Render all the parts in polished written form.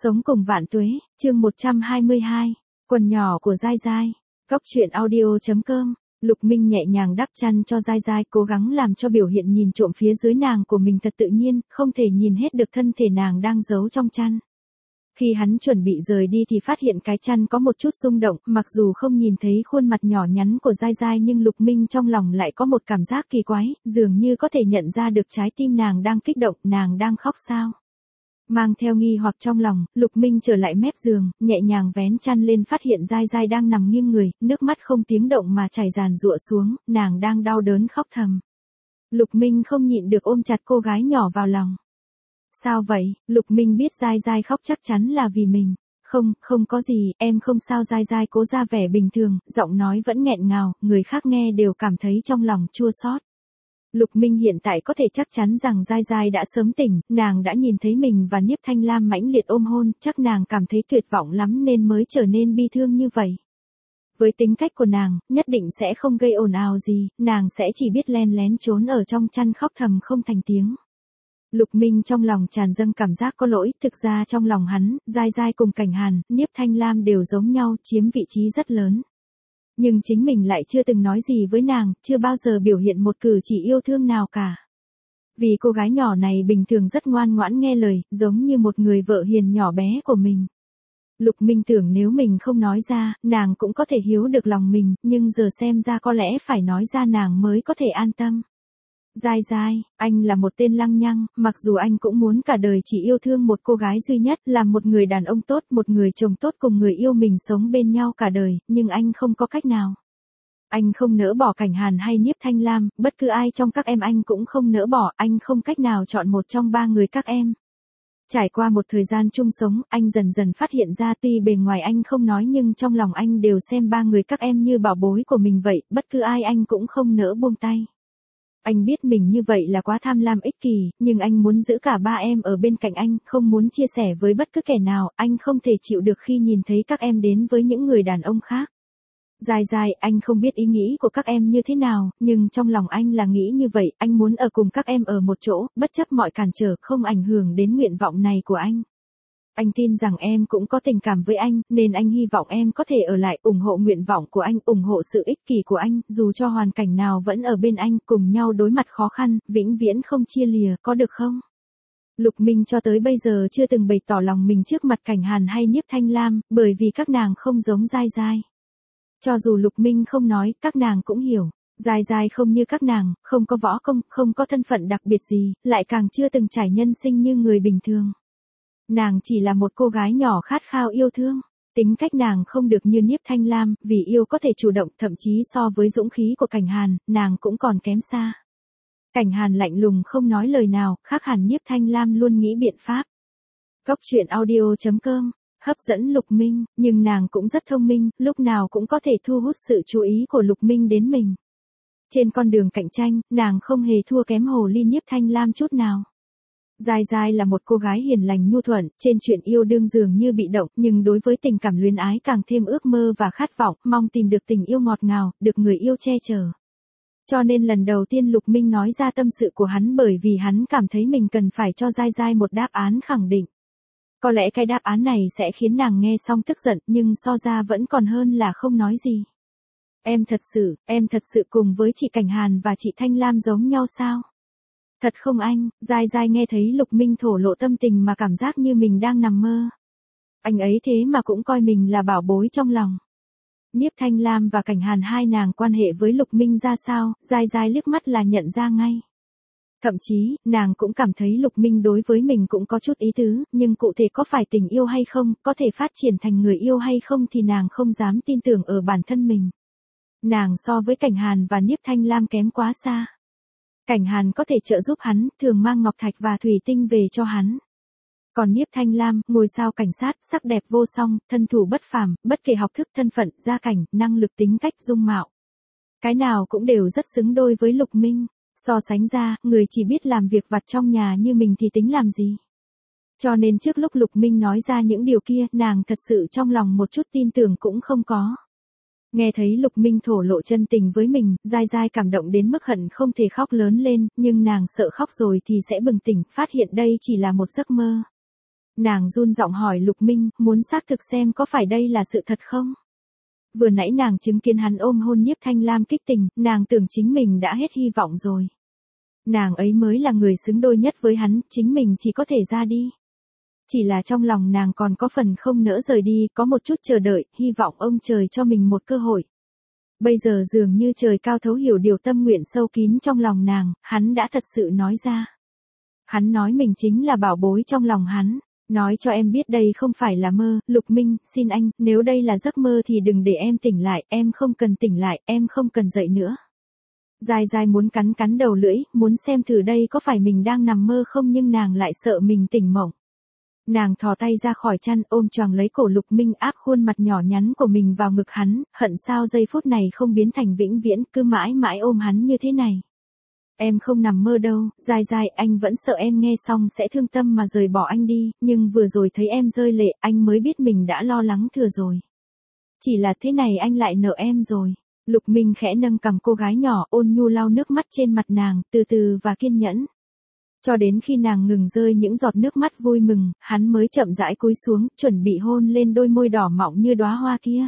Sống cùng vạn tuế, chương 122, quần nhỏ của Giai Giai. Góc truyện audio.com. Lục Minh nhẹ nhàng đắp chăn cho Giai Giai, cố gắng làm cho biểu hiện nhìn trộm phía dưới nàng của mình thật tự nhiên, không thể nhìn hết được thân thể nàng đang giấu trong chăn. Khi hắn chuẩn bị rời đi thì phát hiện cái chăn có một chút rung động, mặc dù không nhìn thấy khuôn mặt nhỏ nhắn của Giai Giai nhưng Lục Minh trong lòng lại có một cảm giác kỳ quái, dường như có thể nhận ra được trái tim nàng đang kích động, nàng đang khóc sao. Mang theo nghi hoặc trong lòng, Lục Minh trở lại mép giường, nhẹ nhàng vén chăn lên phát hiện Giai Giai đang nằm nghiêng người, nước mắt không tiếng động mà chảy ràn rụa xuống, nàng đang đau đớn khóc thầm. Lục Minh không nhịn được ôm chặt cô gái nhỏ vào lòng. Sao vậy? Lục Minh biết Giai Giai khóc chắc chắn là vì mình. Không có gì, em không sao. Giai Giai cố ra vẻ bình thường, giọng nói vẫn nghẹn ngào, người khác nghe đều cảm thấy trong lòng chua xót. Lục Minh hiện tại có thể chắc chắn rằng Giai Giai đã sớm tỉnh, nàng đã nhìn thấy mình và Niếp Thanh Lam mãnh liệt ôm hôn, chắc nàng cảm thấy tuyệt vọng lắm nên mới trở nên bi thương như vậy. Với tính cách của nàng, nhất định sẽ không gây ồn ào gì, nàng sẽ chỉ biết len lén trốn ở trong chăn khóc thầm không thành tiếng. Lục Minh trong lòng tràn dâng cảm giác có lỗi, thực ra trong lòng hắn, Giai Giai cùng Cảnh Hàn, Niếp Thanh Lam đều giống nhau, chiếm vị trí rất lớn. Nhưng chính mình lại chưa từng nói gì với nàng, chưa bao giờ biểu hiện một cử chỉ yêu thương nào cả. Vì cô gái nhỏ này bình thường rất ngoan ngoãn nghe lời, giống như một người vợ hiền nhỏ bé của mình. Lục Minh tưởng nếu mình không nói ra, nàng cũng có thể hiểu được lòng mình, nhưng giờ xem ra có lẽ phải nói ra nàng mới có thể an tâm. Giai Giai, anh là một tên lăng nhăng, mặc dù anh cũng muốn cả đời chỉ yêu thương một cô gái duy nhất, làm một người đàn ông tốt, một người chồng tốt cùng người yêu mình sống bên nhau cả đời, nhưng anh không có cách nào. Anh không nỡ bỏ Cảnh Hàn hay Niếp Thanh Lam, bất cứ ai trong các em anh cũng không nỡ bỏ, anh không cách nào chọn một trong ba người các em. Trải qua một thời gian chung sống, anh dần dần phát hiện ra tuy bề ngoài anh không nói nhưng trong lòng anh đều xem ba người các em như bảo bối của mình vậy, bất cứ ai anh cũng không nỡ buông tay. Anh biết mình như vậy là quá tham lam ích kỷ, nhưng anh muốn giữ cả ba em ở bên cạnh anh, không muốn chia sẻ với bất cứ kẻ nào, anh không thể chịu được khi nhìn thấy các em đến với những người đàn ông khác. Giai Giai, anh không biết ý nghĩ của các em như thế nào, nhưng trong lòng anh là nghĩ như vậy, anh muốn ở cùng các em ở một chỗ, bất chấp mọi cản trở, không ảnh hưởng đến nguyện vọng này của anh. Anh tin rằng em cũng có tình cảm với anh, nên anh hy vọng em có thể ở lại, ủng hộ nguyện vọng của anh, ủng hộ sự ích kỷ của anh, dù cho hoàn cảnh nào vẫn ở bên anh, cùng nhau đối mặt khó khăn, vĩnh viễn không chia lìa, có được không? Lục Minh cho tới bây giờ chưa từng bày tỏ lòng mình trước mặt Cảnh Hàn hay Niếp Thanh Lam, bởi vì các nàng không giống Giai Giai. Cho dù Lục Minh không nói, các nàng cũng hiểu. Giai Giai không như các nàng, không có võ công, không có thân phận đặc biệt gì, lại càng chưa từng trải nhân sinh như người bình thường. Nàng chỉ là một cô gái nhỏ khát khao yêu thương. Tính cách nàng không được như Niếp Thanh Lam, vì yêu có thể chủ động, thậm chí so với dũng khí của Cảnh Hàn, nàng cũng còn kém xa. Cảnh Hàn lạnh lùng không nói lời nào, khác hẳn Niếp Thanh Lam luôn nghĩ biện pháp. Góc truyện audio.com. Hấp dẫn Lục Minh, nhưng nàng cũng rất thông minh, lúc nào cũng có thể thu hút sự chú ý của Lục Minh đến mình. Trên con đường cạnh tranh, nàng không hề thua kém hồ ly Niếp Thanh Lam chút nào. Giai Giai là một cô gái hiền lành nhu thuận, trên chuyện yêu đương dường như bị động, nhưng đối với tình cảm luyến ái càng thêm ước mơ và khát vọng, mong tìm được tình yêu ngọt ngào, được người yêu che chở. Cho nên lần đầu tiên Lục Minh nói ra tâm sự của hắn bởi vì hắn cảm thấy mình cần phải cho Giai Giai một đáp án khẳng định. Có lẽ cái đáp án này sẽ khiến nàng nghe xong tức giận, nhưng so ra vẫn còn hơn là không nói gì. Em thật sự cùng với chị Cảnh Hàn và chị Thanh Lam giống nhau sao? Thật không anh? Giai Giai nghe thấy Lục Minh thổ lộ tâm tình mà cảm giác như mình đang nằm mơ. Anh ấy thế mà cũng coi mình là bảo bối trong lòng. Niếp Thanh Lam và Cảnh Hàn hai nàng quan hệ với Lục Minh ra sao, Giai Giai liếc mắt là nhận ra ngay. Thậm chí, nàng cũng cảm thấy Lục Minh đối với mình cũng có chút ý tứ, nhưng cụ thể có phải tình yêu hay không, có thể phát triển thành người yêu hay không thì nàng không dám tin tưởng ở bản thân mình. Nàng so với Cảnh Hàn và Niếp Thanh Lam kém quá xa. Cảnh Hàn có thể trợ giúp hắn, thường mang ngọc thạch và thủy tinh về cho hắn. Còn Niếp Thanh Lam, ngôi sao cảnh sát, sắc đẹp vô song, thân thủ bất phàm, bất kể học thức, thân phận, gia cảnh, năng lực, tính cách, dung mạo. Cái nào cũng đều rất xứng đôi với Lục Minh. So sánh ra, người chỉ biết làm việc vặt trong nhà như mình thì tính làm gì. Cho nên trước lúc Lục Minh nói ra những điều kia, nàng thật sự trong lòng một chút tin tưởng cũng không có. Nghe thấy Lục Minh thổ lộ chân tình với mình, Giai Giai cảm động đến mức hận không thể khóc lớn lên, nhưng nàng sợ khóc rồi thì sẽ bừng tỉnh, phát hiện đây chỉ là một giấc mơ. Nàng run giọng hỏi Lục Minh, muốn xác thực xem có phải đây là sự thật không? Vừa nãy nàng chứng kiến hắn ôm hôn Nhiếp Thanh Lam kích tình, nàng tưởng chính mình đã hết hy vọng rồi. Nàng ấy mới là người xứng đôi nhất với hắn, chính mình chỉ có thể ra đi. Chỉ là trong lòng nàng còn có phần không nỡ rời đi, có một chút chờ đợi, hy vọng ông trời cho mình một cơ hội. Bây giờ dường như trời cao thấu hiểu điều tâm nguyện sâu kín trong lòng nàng, hắn đã thật sự nói ra. Hắn nói mình chính là bảo bối trong lòng hắn. Nói cho em biết đây không phải là mơ, Lục Minh, xin anh, nếu đây là giấc mơ thì đừng để em tỉnh lại, em không cần tỉnh lại, em không cần dậy nữa. Dài dài muốn cắn đầu lưỡi, muốn xem thử đây có phải mình đang nằm mơ không, nhưng nàng lại sợ mình tỉnh mộng. Nàng thò tay ra khỏi chăn ôm choàng lấy cổ Lục Minh, áp khuôn mặt nhỏ nhắn của mình vào ngực hắn, hận sao giây phút này không biến thành vĩnh viễn, cứ mãi mãi ôm hắn như thế này. Em không nằm mơ đâu, dài dài, anh vẫn sợ em nghe xong sẽ thương tâm mà rời bỏ anh đi, nhưng vừa rồi thấy em rơi lệ, anh mới biết mình đã lo lắng thừa rồi. Chỉ là thế này anh lại nợ em rồi. Lục Minh khẽ nâng cằm cô gái nhỏ, ôn nhu lau nước mắt trên mặt nàng, từ từ và kiên nhẫn. Cho đến khi nàng ngừng rơi những giọt nước mắt vui mừng, hắn mới chậm rãi cúi xuống, chuẩn bị hôn lên đôi môi đỏ mọng như đóa hoa kia.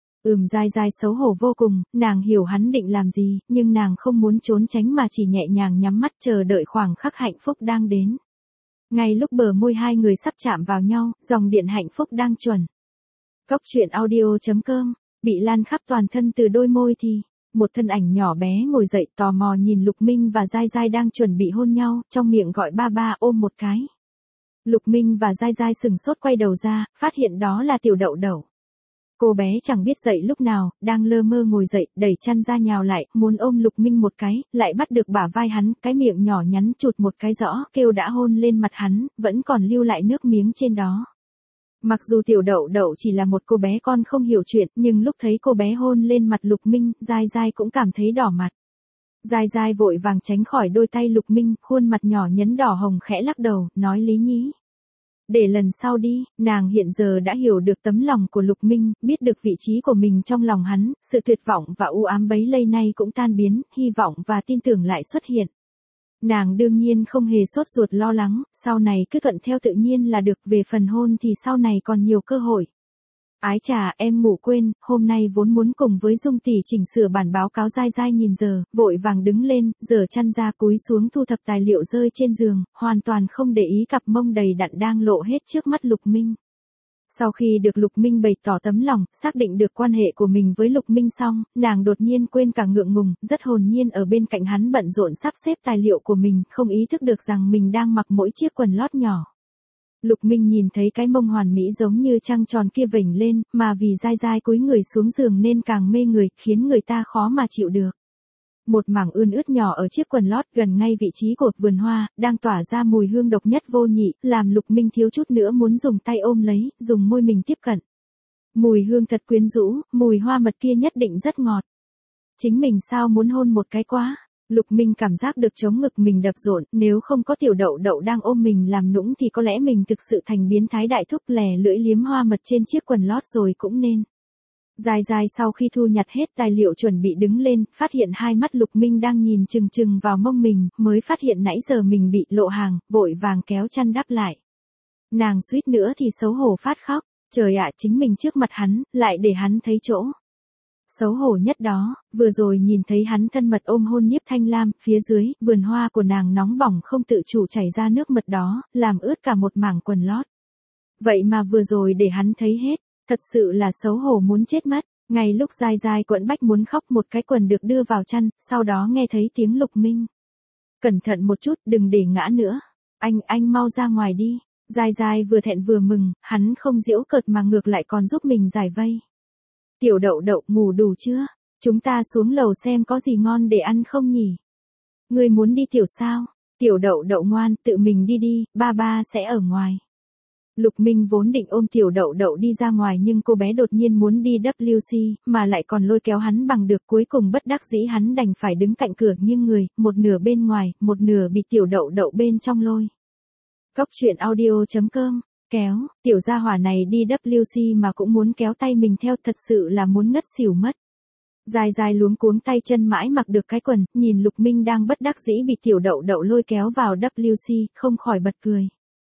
Dài dài xấu hổ vô cùng, nàng hiểu hắn định làm gì, nhưng nàng không muốn trốn tránh mà chỉ nhẹ nhàng nhắm mắt chờ đợi khoảng khắc hạnh phúc đang đến. Ngay lúc bờ môi hai người sắp chạm vào nhau, dòng điện hạnh phúc đang chuẩn. Cốc truyện audio.com, bị lan khắp toàn thân từ đôi môi thì, một thân ảnh nhỏ bé ngồi dậy tò mò nhìn Lục Minh và Giai Giai đang chuẩn bị hôn nhau, trong miệng gọi ba ba ôm một cái. Lục Minh và Giai Giai sừng sốt quay đầu ra, phát hiện đó là Tiểu Đậu Đậu. Cô bé chẳng biết dậy lúc nào, đang lơ mơ ngồi dậy, đẩy chăn ra nhào lại, muốn ôm Lục Minh một cái, lại bắt được bả vai hắn, cái miệng nhỏ nhắn chụt một cái rõ, kêu đã hôn lên mặt hắn, vẫn còn lưu lại nước miếng trên đó. Mặc dù Tiểu Đậu Đậu chỉ là một cô bé con không hiểu chuyện, nhưng lúc thấy cô bé hôn lên mặt Lục Minh, Giai Giai cũng cảm thấy đỏ mặt. Giai Giai vội vàng tránh khỏi đôi tay Lục Minh, khuôn mặt nhỏ nhấn đỏ hồng khẽ lắc đầu, nói Lý nhí. Để lần sau đi, nàng hiện giờ đã hiểu được tấm lòng của Lục Minh, biết được vị trí của mình trong lòng hắn, sự tuyệt vọng và u ám bấy lâu nay cũng tan biến, hy vọng và tin tưởng lại xuất hiện. Nàng đương nhiên không hề sốt ruột lo lắng, sau này cứ thuận theo tự nhiên là được, về phần hôn thì sau này còn nhiều cơ hội. Ái chà, em ngủ quên, hôm nay vốn muốn cùng với Dung tỷ chỉnh sửa bản báo cáo. Giai Giai nhìn giờ, vội vàng đứng lên, giở chăn ra cúi xuống thu thập tài liệu rơi trên giường, hoàn toàn không để ý cặp mông đầy đặn đang lộ hết trước mắt Lục Minh. Sau khi được Lục Minh bày tỏ tấm lòng, xác định được quan hệ của mình với Lục Minh xong, nàng đột nhiên quên cả ngượng ngùng, rất hồn nhiên ở bên cạnh hắn bận rộn sắp xếp tài liệu của mình, không ý thức được rằng mình đang mặc mỗi chiếc quần lót nhỏ. Lục Minh nhìn thấy cái mông hoàn mỹ giống như trăng tròn kia vểnh lên, mà vì Giai Giai cúi người xuống giường nên càng mê người, khiến người ta khó mà chịu được. Một mảng ươn ướt nhỏ ở chiếc quần lót gần ngay vị trí của vườn hoa, đang tỏa ra mùi hương độc nhất vô nhị, làm Lục Minh thiếu chút nữa muốn dùng tay ôm lấy, dùng môi mình tiếp cận. Mùi hương thật quyến rũ, mùi hoa mật kia nhất định rất ngọt. Chính mình sao muốn hôn một cái quá. Lục Minh cảm giác được trống ngực mình đập rộn, nếu không có Tiểu Đậu Đậu đang ôm mình làm nũng thì có lẽ mình thực sự thành biến thái đại thúc lè lưỡi liếm hoa mật trên chiếc quần lót rồi cũng nên. Dài dài sau khi thu nhặt hết tài liệu chuẩn bị đứng lên, phát hiện hai mắt Lục Minh đang nhìn chừng chừng vào mông mình, mới phát hiện nãy giờ mình bị lộ hàng, vội vàng kéo chăn đắp lại. Nàng suýt nữa thì xấu hổ phát khóc, trời ạ, chính mình trước mặt hắn, lại để hắn thấy chỗ. Xấu hổ nhất đó, vừa rồi nhìn thấy hắn thân mật ôm hôn Nhiếp Thanh Lam, phía dưới, vườn hoa của nàng nóng bỏng không tự chủ chảy ra nước mật đó, làm ướt cả một mảng quần lót. Vậy mà vừa rồi để hắn thấy hết, thật sự là xấu hổ muốn chết mất. Ngay lúc Giai Giai quẫn bách muốn khóc, một cái quần được đưa vào chăn, sau đó nghe thấy tiếng Lục Minh. Cẩn thận một chút, đừng để ngã nữa. Anh mau ra ngoài đi. Giai Giai vừa thẹn vừa mừng, hắn không giễu cợt mà ngược lại còn giúp mình giải vây. Tiểu Đậu Đậu, ngủ đủ chưa? Chúng ta xuống lầu xem có gì ngon để ăn không nhỉ? Ngươi muốn đi tiểu sao? Tiểu Đậu Đậu ngoan, tự mình đi đi, ba ba sẽ ở ngoài. Lục Minh vốn định ôm Tiểu Đậu Đậu đi ra ngoài nhưng cô bé đột nhiên muốn đi WC, mà lại còn lôi kéo hắn bằng được, cuối cùng bất đắc dĩ hắn đành phải đứng cạnh cửa nghiêng người, một nửa bên ngoài, một nửa bị Tiểu Đậu Đậu bên trong lôi. Cốc truyện audio.com, kéo, tiểu gia hỏa này đi WC mà cũng muốn kéo tay mình theo, thật sự là muốn ngất xỉu mất. Dài dài luống cuống tay chân mãi mặc được cái quần, nhìn Lục Minh đang bất đắc dĩ bị Tiểu Đậu Đậu lôi kéo vào WC, không khỏi bật cười.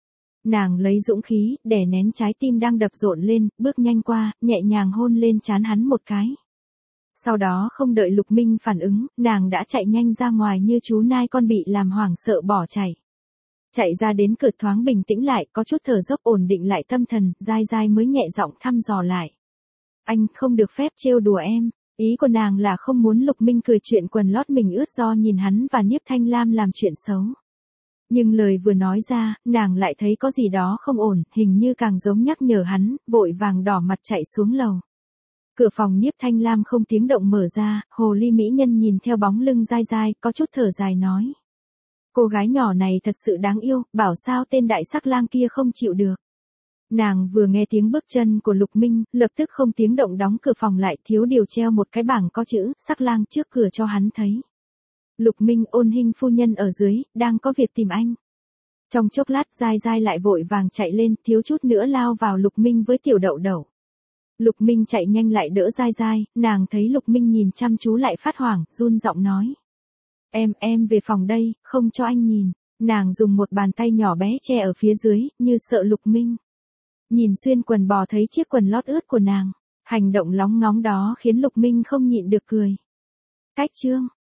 Nàng lấy dũng khí, đè nén trái tim đang đập rộn lên, bước nhanh qua, nhẹ nhàng hôn lên trán hắn một cái. Sau đó không đợi Lục Minh phản ứng, nàng đã chạy nhanh ra ngoài như chú nai con bị làm hoảng sợ bỏ chạy. Chạy ra đến cửa thoáng bình tĩnh lại, có chút thở dốc ổn định lại tâm thần, dai dai mới nhẹ giọng thăm dò lại. Anh không được phép trêu đùa em. Ý của nàng là không muốn Lục Minh cười chuyện quần lót mình ướt do nhìn hắn và Niếp Thanh Lam làm chuyện xấu. Nhưng lời vừa nói ra, nàng lại thấy có gì đó không ổn, hình như càng giống nhắc nhở hắn, vội vàng đỏ mặt chạy xuống lầu. Cửa phòng Niếp Thanh Lam không tiếng động mở ra, hồ ly mỹ nhân nhìn theo bóng lưng dai dai, có chút thở dài nói. Cô gái nhỏ này thật sự đáng yêu, bảo sao tên đại sắc lang kia không chịu được. Nàng vừa nghe tiếng bước chân của Lục Minh, lập tức không tiếng động đóng cửa phòng lại, thiếu điều treo một cái bảng có chữ, sắc lang trước cửa cho hắn thấy. Lục Minh, Ôn Hinh phu nhân ở dưới, đang có việc tìm anh. Trong chốc lát dai dai lại vội vàng chạy lên, thiếu chút nữa lao vào Lục Minh với tiểu đậu đậu. Lục Minh chạy nhanh lại đỡ dai dai, nàng thấy Lục Minh nhìn chăm chú lại phát hoảng, run giọng nói. Em về phòng đây, không cho anh nhìn. Nàng dùng một bàn tay nhỏ bé che ở phía dưới, như sợ Lục Minh nhìn xuyên quần bò thấy chiếc quần lót ướt của nàng. Hành động lóng ngóng đó khiến Lục Minh không nhịn được cười. Cách chương